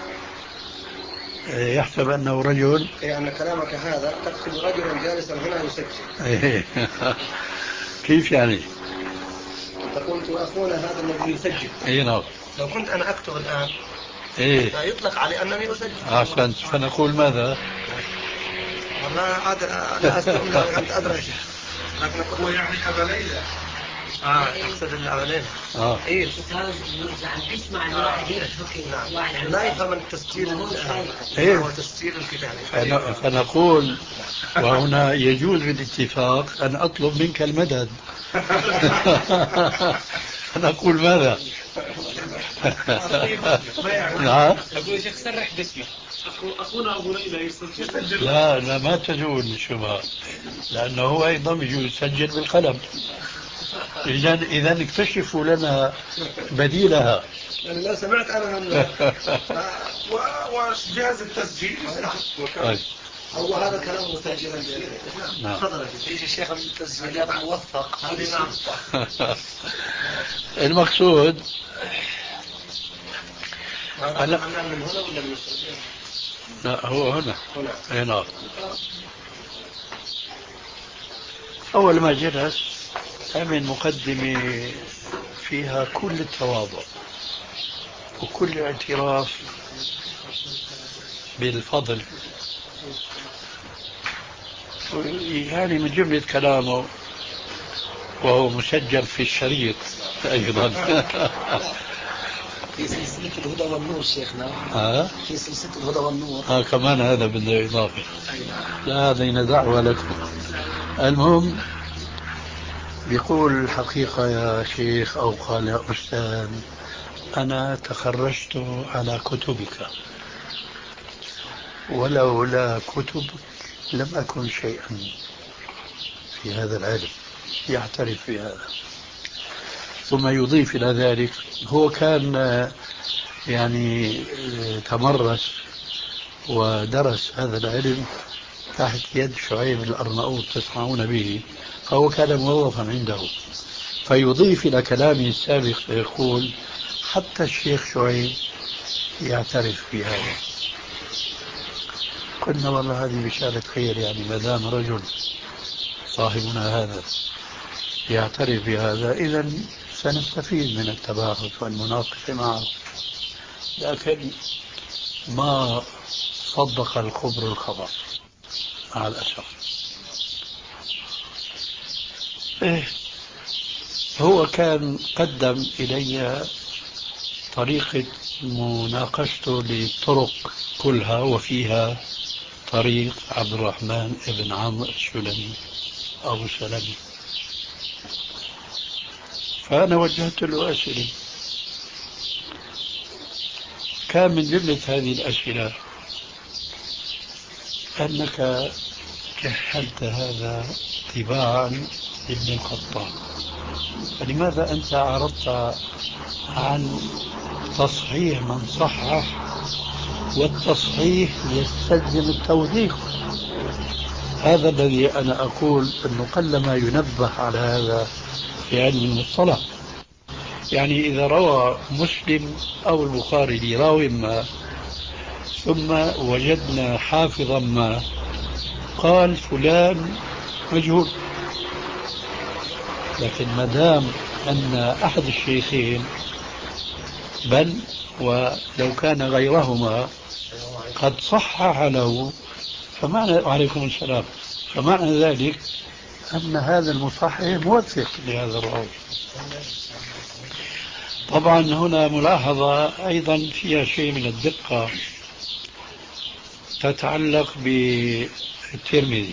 يحسب أنه رجل، يعني كلامك هذا تقصد رجلا جالسا هنا يسجل. كيف يعني؟ أنت قلت أخونا هذا الذي يسجل. أي نعم. لو كنت أنا أكتب الآن إيه لا يطلق علي أنني أسجل. أحسنت. فنقول ماذا؟ ما عاد لا أستؤمن أنت أدرج، لكن هو يعني أبا ليلى. آه أقصد أبا ليلى. آه إيه اسمع الواحد يفهم واحد لا يفهم التسجيل. إيه هو تسجيل الكتاب. فنقول وهنا يجوز بالاتفاق أن أطلب منك المدد. فنقول ماذا؟ نعم. أقول يا شيخ سرح باسمه. أخونا أبو ليلى يسجل. لا لا ما تجوز الشبهة، لأنه هو أيضا يجوز يسجل بالقلم. إذا إذا اكتشفوا لنا بديلها. يعني لا سمعت أنا من وجهاز التسجيل. هو هذا كلام مسجل. نعم. تفضل يجي الشيخ التسجيل موفق. نعم. المقصود هذا من هنا ولا من السعودية؟ لا هو هنا. هنا. هنا. أول ما جلس عمل مقدمة فيها كل التواضع وكل الاعتراف بالفضل، يعني من جملة كلامه وهو مسجل في الشريط أيضا. في سلسلة الهدى والنور شيخنا. ها؟ في سلسلة الهدى والنور. ها كمان هذا بده إضافة. لا هذه دعوة لكم. المهم بيقول الحقيقة يا شيخ أو قال يا أستاذ، أنا تخرجت على كتبك، ولولا كتبك لم أكن شيئا في هذا العلم. يعترف بهذا، ثم يضيف إلى ذلك هو كان يعني تمرس ودرس هذا العلم تحت يد شعيب الأرناؤوط تسمعون به، فهو كان موظفا عنده. فيضيف إلى كلامه السابق فيقول حتى الشيخ شعيب يعترف بهذا. قلنا والله هذه بشارة خير، يعني ما دام رجل صاحبنا هذا يعترف بهذا إذا سنستفيد من التباحث والمناقشة معه. لكن ما صدق الخبر الخبر مع الأسف. إيه هو كان قدم إلي طريقة مناقشته للطرق كلها، وفيها طريق عبد الرحمن بن عمرو السلمي أبو سلمي. فأنا وجهت له أسئلة، كان من جملة هذه الأسئلة أنك جهلت هذا تباعا لابن القطان، فلماذا أنت أعرضت عن تصحيح من صحح، والتصحيح يستلزم التوثيق؟ هذا الذي أنا أقول أنه قلما ينبه على هذا في علم المصطلح. يعني إذا روى مسلم أو البخاري لراو ما ثم وجدنا حافظا ما قال فلان مجهول، لكن ما دام أن أحد الشيخين بل ولو كان غيرهما قد صحح له فمعنى وعليكم السلام فمعنى ذلك أن هذا المصحح موثق لهذا الراوي. طبعا هنا ملاحظة أيضا فيها شيء من الدقة تتعلق بالترمذي.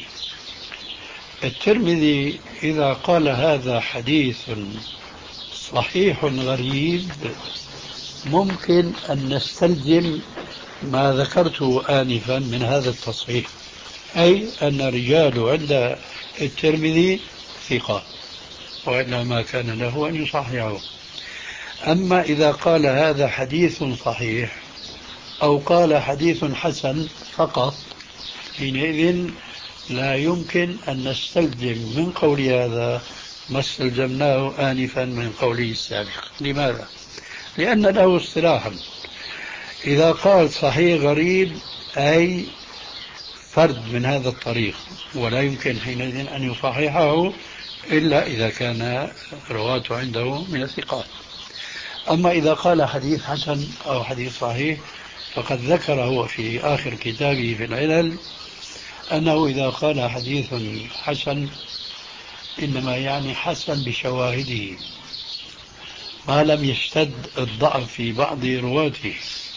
الترمذي إذا قال هذا حديث صحيح غريب ممكن أن نستلزم ما ذكرته آنفا من هذا التصحيح، أي أن رجال عند الترمذي ثقات وإلا ما كان له أن يصححه. أما إذا قال هذا حديث صحيح أو قال حديث حسن فقط حينئذ لا يمكن أن نستلزم من قول هذا ما استلزمناه آنفا من قوله السابق. لماذا؟ لأن له اصطلاحا إذا قال صحيح غريب أي فرد من هذا الطريق، ولا يمكن حينئذ أن يصححه إلا إذا كان رواته عنده من الثقات. أما إذا قال حديث حسن أو حديث صحيح فقد ذكر هو في آخر كتابه في العلل أنه إذا قال حديث حسن إنما يعني حسن بشواهده ما لم يشتد الضعف في بعض رواته.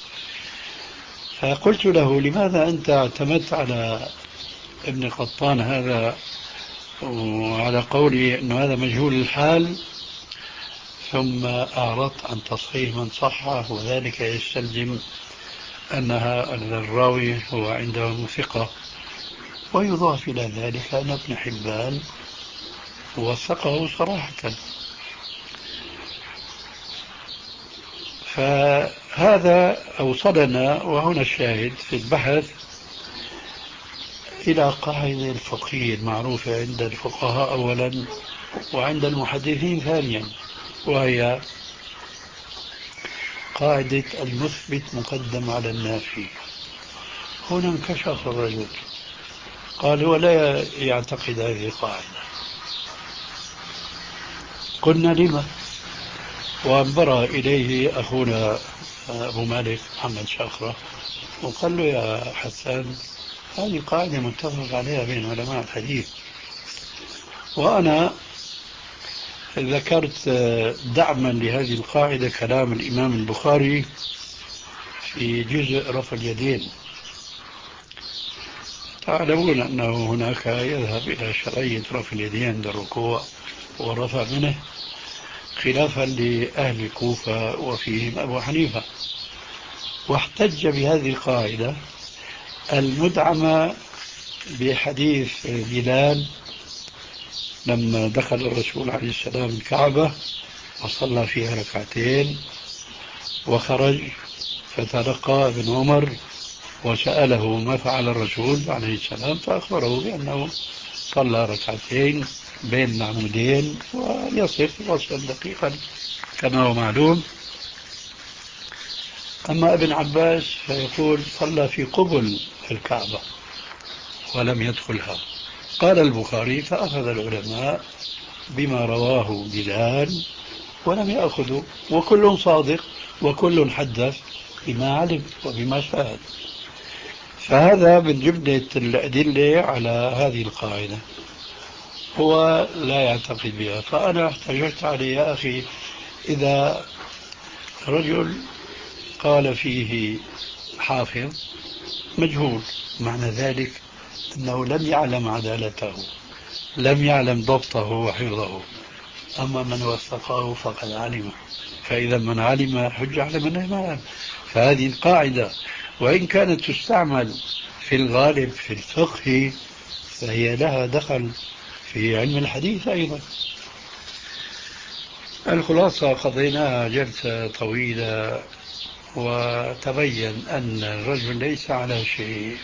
فقلت له لماذا أنت اعتمدت على ابن قطان هذا وعلى قولي أنه هذا مجهول الحال ثم أعرضت عن تصحيح من صحه، وذلك يستلزم أنها الراوي هو عنده ثقة. ويضاف إلى ذلك أن ابن حبان وثقه صراحة. فهذا أوصلنا وهنا الشاهد في البحث إلى قاعدة الفقهية المعروفة عند الفقهاء أولا وعند المحدثين ثانيا، وهي قاعدة المثبت مقدم على النافي. هنا انكشف الرجل قال هو لا يعتقد هذه القاعدة. قلنا لما؟ وانبرى إليه أخونا أبو مالك محمد شاخرة وقال له يا حسان هذه قاعدة متفق عليها بين علماء الحديث، وأنا ذكرت دعما لهذه القاعدة كلام الإمام البخاري في جزء رفع اليدين. تعلمون أنه هناك يذهب إلى شرعية رفع اليدين عند الركوع والرفع منه خلافا لأهل الكوفة وفيهم أبو حنيفة، واحتج بهذه القاعدة المدعمة بحديث بلال لما دخل الرسول عليه السلام الكعبة وصلى فيها ركعتين وخرج فتلقى ابن عمر وسأله ما فعل الرسول عليه السلام فأخبره بأنه صلى ركعتين بين العمودين ويصف وصفا دقيقا كما هو معلوم. أما ابن عباس فيقول صلى في قبل الكعبة ولم يدخلها. قال البخاري فأخذ العلماء بما رواه بلال ولم يأخذوا، وكل صادق وكل حدث بما علم وبما شاهد. فهذا من جملة الأدلة على هذه القاعدة، هو لا يعتقد بها. فأنا احتجت عليه يا أخي إذا رجل قال فيه حافظ مجهول معنى ذلك أنه لم يعلم عدالته لم يعلم ضبطه وحفظه، أما من وثقه فقد علم، فإذا من علم حج على من لم يعلم. فهذه القاعدة وإن كانت تستعمل في الغالب في الفقه فهي لها دخل في علم الحديث أيضا. الخلاصة قضيناها جلسة طويلة وتبين أن الرجل ليس على شيء.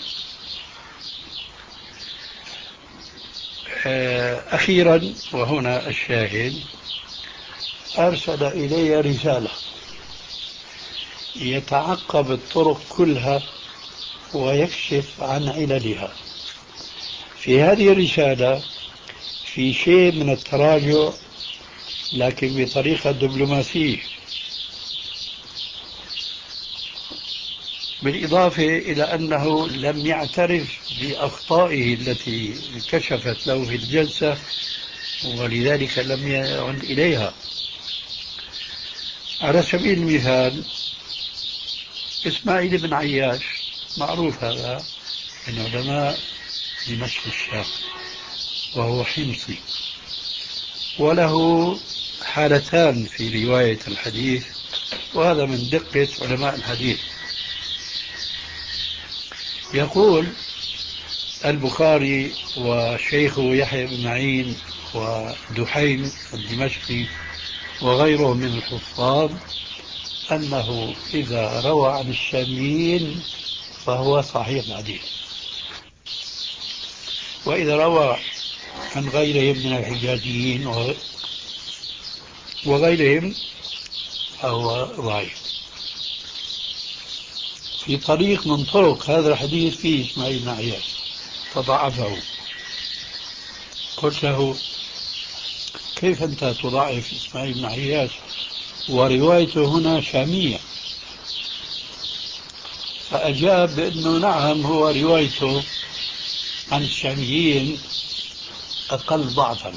أخيرا وهنا الشاهد، أرسل إلي رسالة يتعقب الطرق كلها ويكشف عن عللها. في هذه الرسالة في شيء من التراجع لكن بطريقة دبلوماسية، بالإضافة إلى أنه لم يعترف بأخطائه التي كشفت له في الجلسة ولذلك لم يعد إليها. على سبيل المثال إسماعيل بن عياش معروف هذا من علماء دمشق الشام وهو حمصي، وله حالتان في رواية الحديث، وهذا من دقة علماء الحديث. يقول البخاري وشيخه يحيى بن معين ودحيم الدمشقي وغيرهم من الحفاظ أنه إذا روى عن الشاميين فهو صحيح الحديث، وإذا روى عن غيرهم من الحجازيين وغيرهم فهو ضعيف. في طريق من طرق هذا الحديث فيه إسماعيل بن عياش فضعفه. قلت له كيف أنت تضعف إسماعيل بن عياش وروايته هنا شامية؟ فأجاب بأنه نعم هو روايته عن الشاميين أقل ضعفا.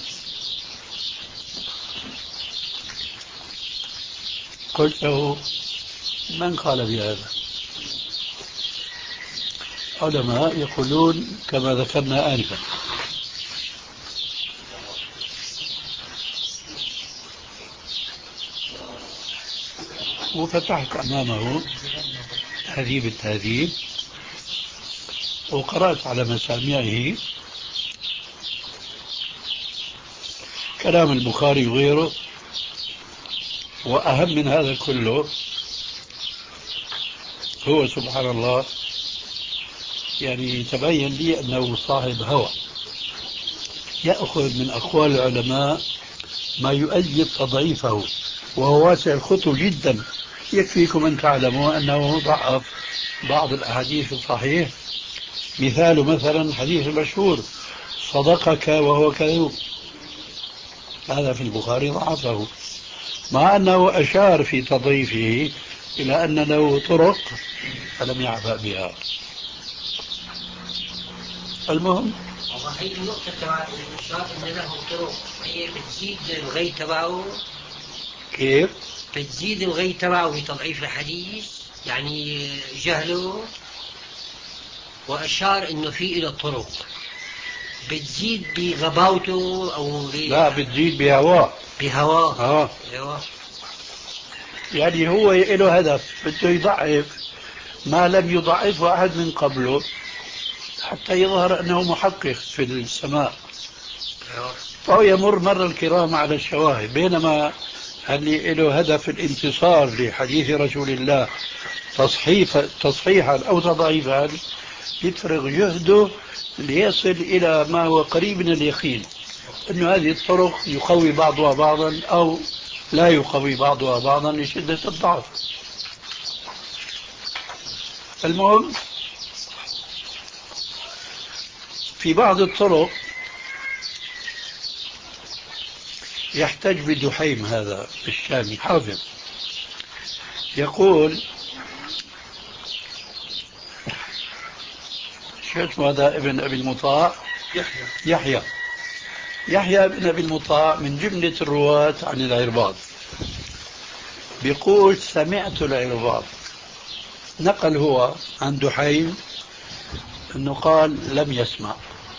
قلت له من قال بهذا؟ علماء يقولون كما ذكرنا آنفا. وفتحت أمامه تهذيب التهذيب وقرأت على مسامعه كلام البخاري وغيره. وأهم من هذا كله هو سبحان الله يعني تبين لي أنه صاحب هوى، يأخذ من أقوال العلماء ما يؤيد تضعيفه، وهو واسع الخطو جدا. يكفيكم أن تعلموا أنه ضعف بعض الأحاديث الصحيح. مثال مثلا حديث المشهور صدقك وهو كذوب، هذا في البخاري ضعفه، مع أنه أشار في تضعيفه إلى أن له طرق فلم يعبأ بها. المهم هي النقطة تبع الإشارة إن له طرق، هي بتزيد الغي تبعه. كيف؟ بتزيد الغي تبعه بتضعيف الحديث، يعني جهله، وأشار إنه في له طرق بتزيد بغباوته أو ب... لا بتزيد بهواه. بهواه آه. بهواه. يعني هو له هدف بده يضعف ما لم يضعفه أحد من قبله حتى يظهر أنه محقق في السماء، فهو يمر مر الكرام على الشواهد. بينما اللي له هدف الانتصار لحديث رسول الله تصحيح تصحيحا أو تضعيفا يفرغ جهده ليصل إلى ما هو قريب من اليقين أن هذه الطرق يقوي بعضها بعضا أو لا يقوي بعضها بعضا لشدة الضعف. المهم في بعض الطرق يحتج بدحيم هذا الشامي حافظ، يقول شو اسمه هذا ابن أبي المطاع يحيى يحيى يحيى ابن أبي المطاع من جملة الرواة عن العرباض. بيقول سمعت العرباض، نقل هو عن دحيم أنه قال لم يسمع،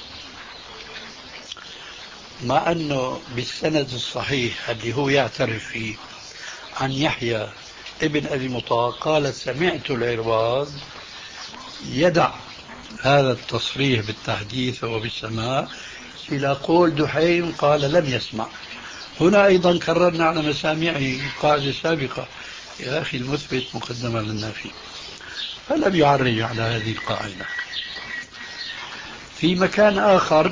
مع أنه بالسند الصحيح اللي هو يعترف فيه عن يحيى ابن أبي مطاع قال سمعت العرباض، يدع هذا التصريح بالتحديث وبالسماع إلى قول دحيم قال لم يسمع. هنا أيضا كررنا على مسامعه قاعدة سابقة، يا أخي المثبت مقدمة للنافي، فلم يعرج على هذه القاعدة. في مكان آخر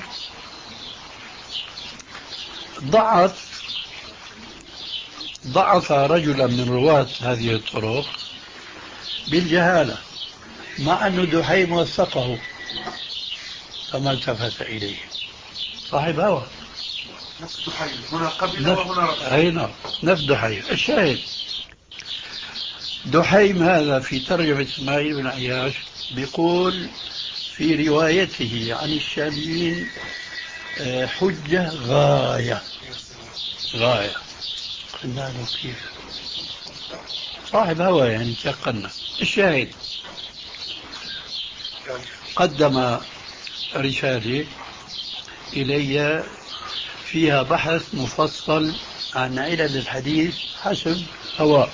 ضعف ضعف رجلا من رواة هذه الطرق بالجهالة، مع أن دحيم وثقه فما التفت إليه. صاحب هوى، نفس دحيم، هنا قبل وهنا رفع. أي نعم، نفس دحيم. الشاهد دحيم هذا في ترجمة إسماعيل بن عياش بيقول في روايته عن الشاميين حجة غاية غاية. قلنا له كيف؟ صاحب هوى يعني تيقنا. الشاهد قدم رسالة إلي فيها بحث مفصل عن علل الحديث حسب هواه،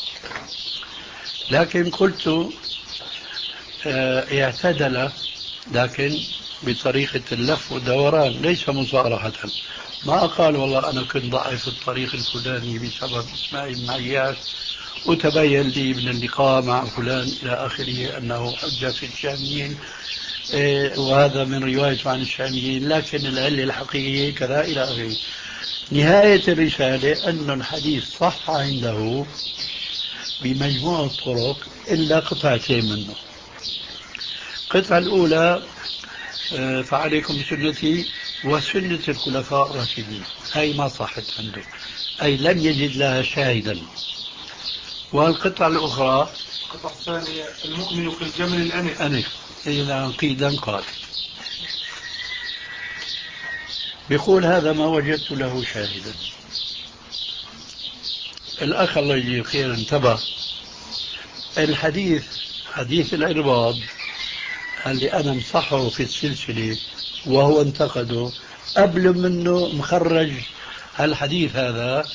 لكن قلت اه اعتدل، لكن بطريقة اللف والدوران ليس مصارحة. ما قال والله أنا كنت ضعف الطريق الفلاني بسبب إسماعيل بن عياش وتبين لي من اللقاء مع فلان إلى آخره أنه حجة في الشاميين، اه وهذا من روايته عن الشاميين، لكن العلة الحقيقية كذا إلى آخره. نهاية الرسالة أن الحديث صح عنده بمجموع الطرق إلا قطعتين منه. القطعة الأولى فعليكم بسنتي وسنة الخلفاء الراشدين، هي ما صحت عنده، أي لم يجد لها شاهدا. والقطعة الأخرى القطعة الثانية المؤمن في الجمل الأنف أنف إذا قيدا قال، بيقول هذا ما وجدت له شاهدا. الأخ الله يجزيه خير انتبه، الحديث حديث العرباض اللي أنا مصحه في السلسلة وهو انتقده قبل منه مخرج الحديث هذا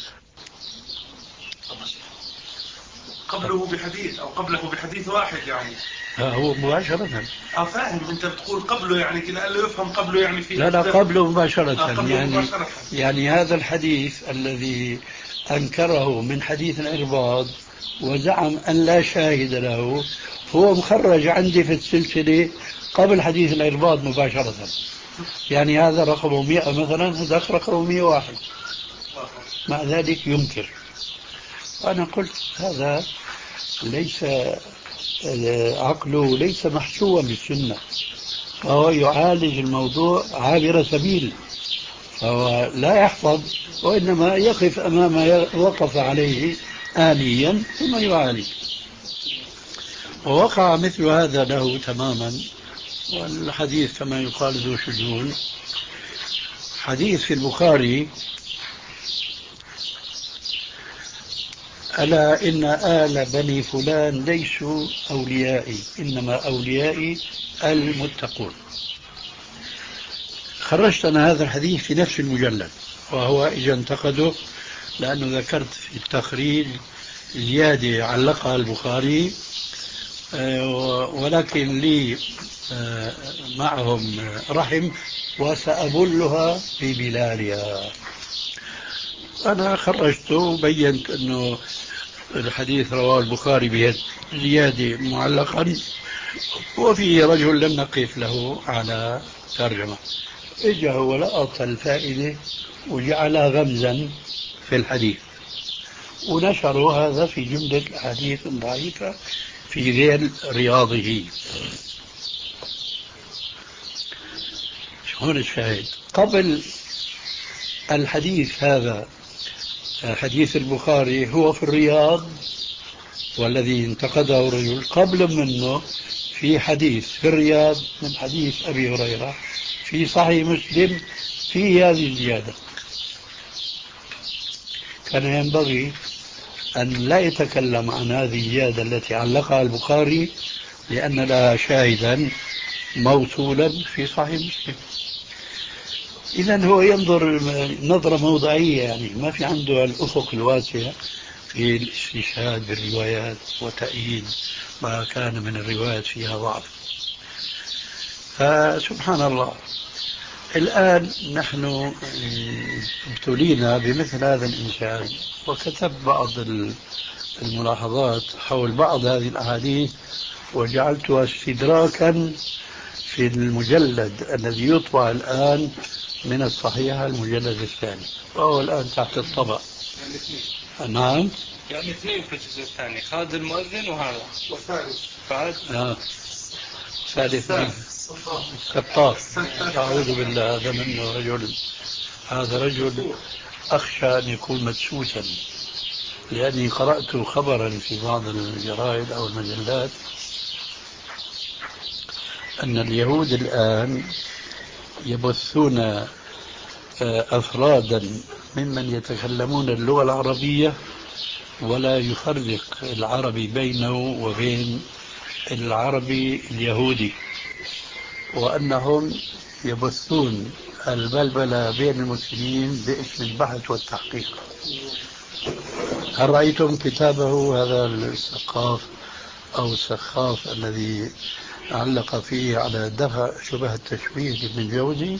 قبله بحديث أو قبله بحديث واحد يعني. هو مباشرة. اه فاهم، انت بتقول قبله يعني كده قال له يفهم قبله يعني في لا لا قبله مباشرة. آه قبله يعني مباشرة. يعني هذا الحديث الذي أنكره من حديث العرباض وزعم أن لا شاهد له هو مخرج عندي في السلسلة قبل حديث العرباض مباشرة. يعني هذا رقمه مئة مثلا، هذا رقمه مئة وواحد، مع ذلك ينكر. أنا قلت هذا ليس عقله ليس محشوا بالسنة، فهو يعالج الموضوع عابر سبيل، فهو لا يحفظ وإنما يقف أمام ما وقف عليه آنيا ثم يعالج. ووقع مثل هذا له تماما. والحديث كما يقال ذو شجون. حديث في البخاري ألا إن آل بني فلان ليسوا أوليائي إنما أوليائي المتقون. خرجت أنا هذا الحديث في نفس المجلد، وهو إجا انتقده لأنه ذكرت في التخريج زيادة علقها البخاري، ولكن لي معهم رحم وسأبلها في بلالها. أنا خرجته وبينت أنه الحديث رواه البخاري بزيادة معلقا وفيه رجل لم نقف له على ترجمة. إجا هو لقط الفائدة وجعلها غمزا في الحديث ونشروا هذا في جملة أحاديث ضعيفة في ذيل رياضه. هون الشاهد قبل الحديث هذا، حديث البخاري هو في الرياض والذي انتقده الرجل قبل منه في حديث في الرياض من حديث أبي هريرة في صحيح مسلم في هذه الزيادة. كان ينبغي أن لا يتكلم عن هذه الزيادة التي علقها البخاري لأن لها شاهدا موصولا في صحيح مسلم. إذن هو ينظر نظرة موضعية، يعني ما في عنده الأفق الواسع في الاستشهاد بالروايات وتأييد ما كان من الروايات فيها ضعف. فسبحان الله. الآن نحن ابتلينا بمثل هذا الإنسان، وكتب بعض الملاحظات حول بعض هذه الأحاديث وجعلتها استدراكا في المجلد الذي يطبع الآن من الصحيحة، المجلد الثاني، وهو الآن تحت الطبع. يعني اثنين. نعم، يعني اثنين في الجزء الثاني، خالد المؤذن وهذا وثالث بعد آه. ثالث كتار. أعوذ بالله، هذا منه رجل، هذا رجل أخشى أن يكون مدسوسا، لأني قرأت خبرا في بعض الجرائد أو المجلات أن اليهود الآن يبثون أفرادا ممن يتكلمون اللغة العربية ولا يفرق العربي بينه وبين العربي اليهودي، وأنهم يبثون البلبلة بين المسلمين باسم البحث والتحقيق. هل رأيتم كتابه هذا السقاف أو السخاف الذي علق فيه على دفع شبه التشبيه لابن الجوزي؟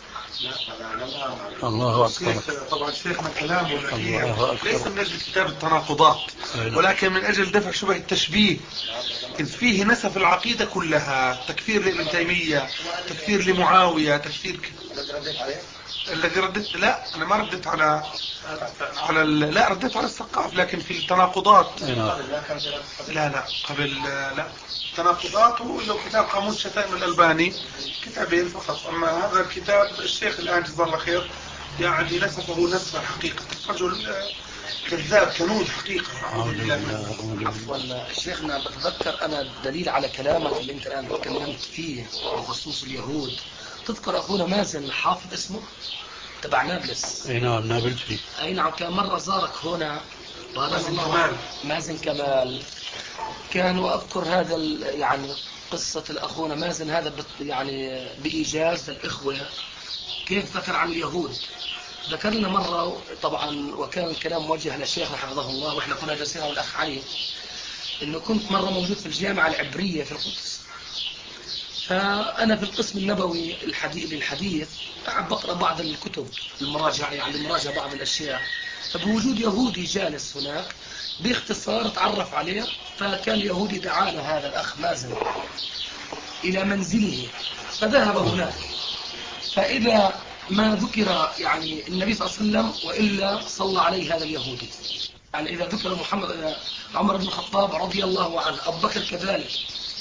الله أكبر. طبعا شيخنا كلامه الله أكبر. ليس من أجل كتاب التناقضات، ولكن من أجل دفع شبه التشبيه، إذ فيه نسف العقيدة كلها، تكفير لابن تيمية، تكفير لمعاوية، تكفير ك... الذي ردت، لا أنا ما ردت على على ال... لا ردت على السقاف، لكن في التناقضات لا لا قبل لا تناقضات ولو كتاب قاموس شتائم الألباني كتابين فقط. أما هذا الكتاب الشيخ الآن جزاه الله خير يعني نسفه نسفا حقيقة، رجل كذاب كنود حقيقة. عفوا شيخنا، بتذكر أنا دليل على كلامك اللي أنت الآن تكلمت فيه بخصوص اليهود. تذكر أخونا مازن حافظ اسمه تبع نابلس؟ أي نعم، نابلسي. أي نعم، كان مرة زارك هنا مازن كمال. مازن كمال كان، وأذكر هذا يعني قصة الأخونا مازن هذا يعني بإيجاز الإخوة كيف ذكر عن اليهود. ذكر لنا مرة طبعا، وكان الكلام موجه لشيخنا حفظه الله، وإحنا كنا جالسين على الأخ علي، إنه كنت مرة موجود في الجامعة العبرية في القدس، فأنا في القسم النبوي الحديث للحديث بقرأ بعض الكتب المراجعة، يعني المراجعة بعض الأشياء، فبوجود يهودي جالس هناك باختصار تعرف عليه، فكان يهودي دعانا هذا الأخ مازن إلى منزله، فذهب هناك، فإذا ما ذكر يعني النبي صلى الله عليه وسلم وإلا صلى عليه هذا اليهودي، يعني إذا ذكر محمد عمر بن الخطاب رضي الله عنه، أبو بكر كذلك،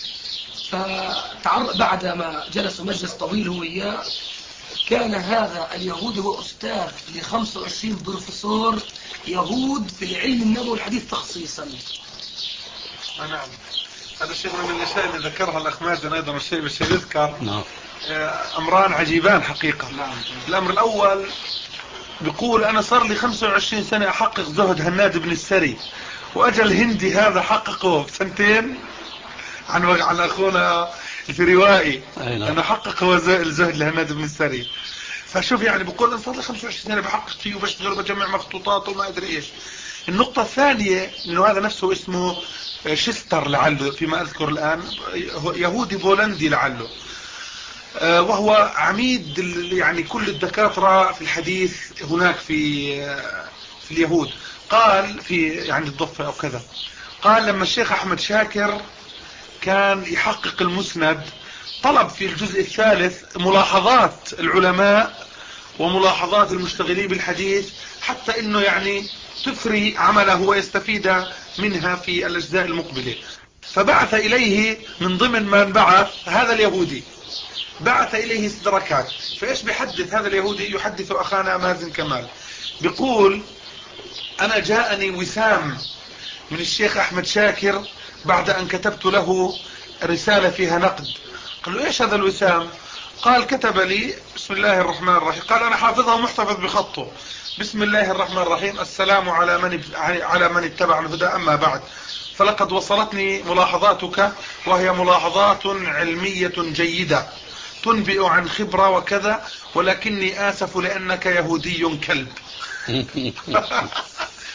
فتعرف بعد ما جلسوا مجلس طويل هو وياه، كان هذا اليهودي هو أستاذ ل خمسة وعشرين بروفيسور يهود في العلم النبوي والحديث تخصيصا. نعم، هذا الشيء من الأشياء اللي ذكرها الأخ مازن أيضا، الشيء بالشيء يذكر نعم. أمران عجيبان حقيقة. نعم. الأمر الأول بيقول أنا صار لي خمسة وعشرين سنة أحقق زهد هناد بن السري، وأجل هندي هذا حققه بسنتين عن عن أخونا الفروائي، أنا حقق هو الزهد لهناد بن السري. فشوف يعني بقول أنا صار لي خمسة وعشرين سنة بحقق فيه وبشتغل وبجمع مخطوطات وما أدري إيش. النقطة الثانية إنه هذا نفسه اسمه شستر لعله فيما أذكر الآن، يهودي بولندي لعله، وهو عميد يعني كل الدكاترة في الحديث هناك في في اليهود. قال في يعني الضفة أو كذا، قال لما الشيخ أحمد شاكر كان يحقق المسند طلب في الجزء الثالث ملاحظات العلماء وملاحظات المشتغلين بالحديث، حتى انه يعني تثري عمله ويستفيد منها في الاجزاء المقبلة. فبعث اليه من ضمن ما بعث هذا اليهودي، بعث اليه استدراكات. فايش بيحدث هذا اليهودي؟ يحدث اخانا مازن كمال، بيقول انا جاءني وسام من الشيخ احمد شاكر بعد ان كتبت له رسالة فيها نقد. قال له ايش هذا الوسام؟ قال كتب لي بسم الله الرحمن الرحيم، قال انا حافظها ومحتفظ بخطه، بسم الله الرحمن الرحيم، السلام على من على من اتبع الهدى، اما بعد، فلقد وصلتني ملاحظاتك وهي ملاحظات علمية جيدة تنبئ عن خبرة وكذا، ولكني آسف لأنك يهودي كلب.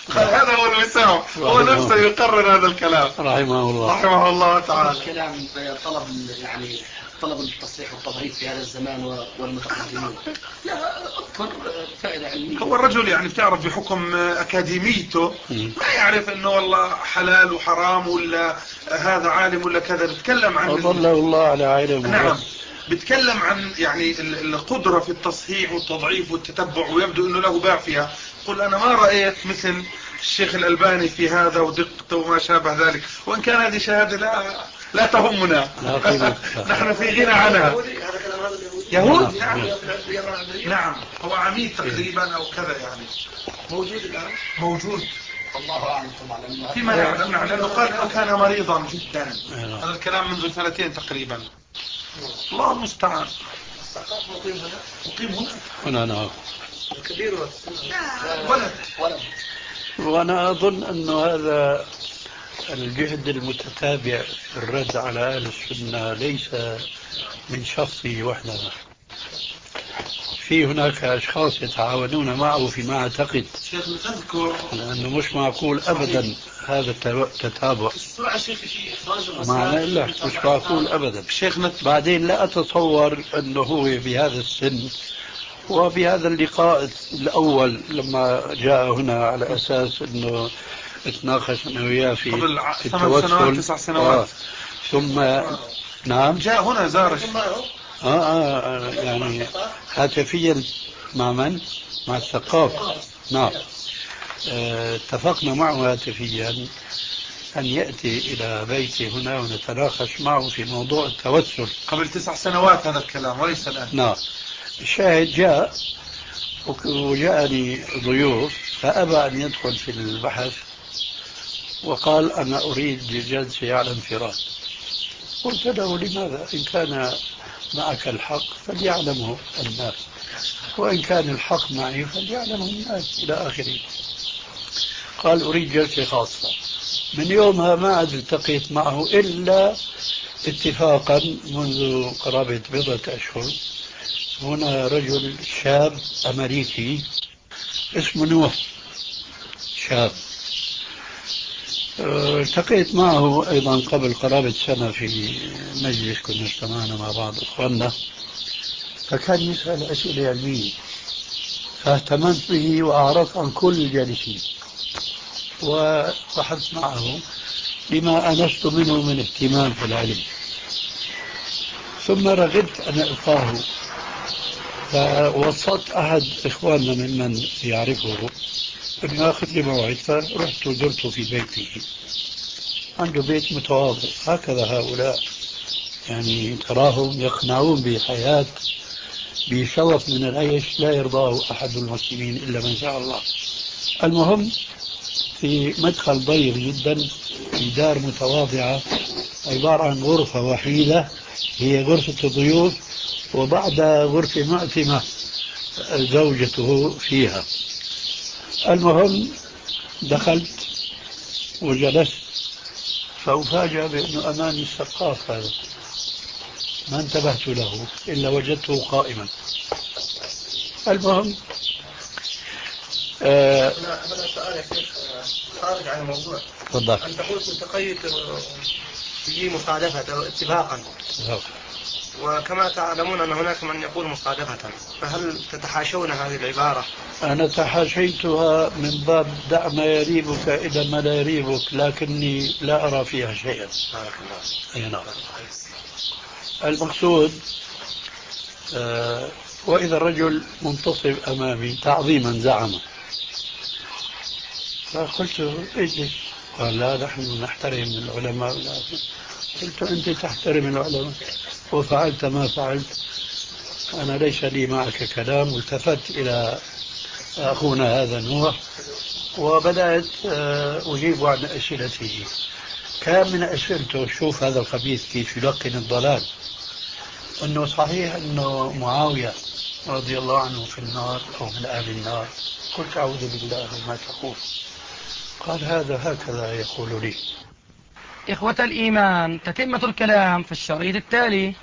قال هذا هو الوسام، هو نفسه يقرر هذا الكلام رحمه الله رحمه الله تعالى. الكلام طلب يعني طلب التصحيح والتضعيف في هذا الزمان والمتقدمين، لا أذكر فائدة علمية. هو الرجل يعني بتعرف بحكم أكاديميته ما يعرف إنه والله حلال وحرام ولا هذا عالم ولا كذا، بتكلم عن أضله الله على علم. نعم، بتكلم عن يعني القدرة في التصحيح والتضعيف والتتبع، ويبدو انه له باع فيها. قل انا ما رأيت مثل الشيخ الألباني في هذا ودقته وما شابه ذلك، وان كان هذه شهادة لا لا تهمنا نحن في غنى عنها. يهود نعم. نعم هو عميد تقريبا او كذا يعني. موجود الان؟ موجود الله اعلم طبعا فيما نعلم. نعم لانه قال انه كان مريضا جدا. هذا الكلام منذ سنتين تقريبا. الله المستعان. الثقاف مقيم هنا؟ مقيم هنا هنا نعم. كبير ولد ولد. وأنا أظن أن هذا الجهد المتتابع في الرد على أهل السنة ليس من شخصه وحده، في هناك أشخاص يتعاونون معه فيما أعتقد، لأنه مش معقول أبدا هذا التتابع معنى إلا مش معقول أبدا. بعدين لا أتصور أنه هو بهذا السن وبهذا اللقاء الأول لما جاء هنا على أساس أنه اتناقش أنا وياه في قبل ثمان سنوات تسع سنوات آه. ثم نعم جاء هنا زارش آه, آه يعني هاتفيا مع من؟ مع الثقاف. نعم آه اتفقنا معه هاتفيا أن يأتي إلى بيتي هنا ونتناقش معه في موضوع التوسل قبل تسع سنوات هذا الكلام وليس الآن. نعم الشاهد جاء وجاءني ضيوف فأبى أن يدخل في البحث وقال أنا أريد جلسة على انفراد. قلت له لماذا؟ إن كان معك الحق فليعلمه الناس، وإن كان الحق معي فليعلمه الناس إلى آخره. قال أريد جلسة خاصة. من يومها ما عاد التقيت معه إلا اتفاقا منذ قرابة بضعة أشهر. هنا رجل شاب أمريكي اسمه نوح، شاب التقيت معه أيضا قبل قرابة سنة في مجلس كنا اجتمعنا مع بعض إخواننا، فكان يسأل أسئلة علمية فاهتممت به وأعرضت عن كل الجالسين وبحثت معه بما أنست منه من اهتمام في العلم، ثم رغبت أن ألقاه فوصلت أحد إخواننا ممن يعرفه أن يأخذ لي موعد، فرحت وزرته في بيته. عنده بيت متواضع، هكذا هؤلاء يعني تراهم يقنعون بحياة بشرف من العيش لا يرضاه أحد المسلمين إلا من شاء الله. المهم في مدخل ضيق جدا في دار متواضعة عبارة عن غرفة وحيدة هي غرفة الضيوف، وبعد غرفة مأتمة زوجته فيها. المهم دخلت وجلست فأفاجأ بأنه أمامي الثقاف هذا، ما انتبهت له إلا وجدته قائما. المهم آه أنا سؤال يا شيخ خارج عن الموضوع. تفضل. أنت قلت متقيد في مصادفة أو اتفاقا، وكما تعلمون أن هناك من يقول مصادفة، فهل تتحاشون هذه العبارة؟ أنا تحاشيتها من باب دع ما يريبك إلى ما لا يريبك، لكني لا أرى فيها شيئا. أي نعم. المقصود آه وإذا الرجل منتصب أمامي تعظيما زعمه، فقلت اجلس. قال لا نحن نحترم العلماء. قلت أنت تحترم العلماء وفعلت ما فعلت، أنا ليس لي معك كلام. والتفت إلى أخونا هذا نوح وبدأت أجيب عن أسئلته. كان من أسئلته شوف هذا الخبيث كيف يلقن الضلال، أنه صحيح أنه معاوية رضي الله عنه في النار أو من أهل النار. قلت أعوذ بالله ما تقول. قال هذا هكذا يقول لي. إخوة الإيمان، تتمة الكلام في الشريط التالي.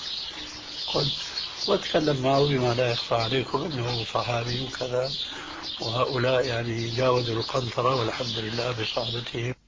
قلت واتكلم معه بما لا يخفى عليكم انه صحابي وكذا، وهؤلاء يعني جاوزوا القنطرة والحمد لله بصحبتهم.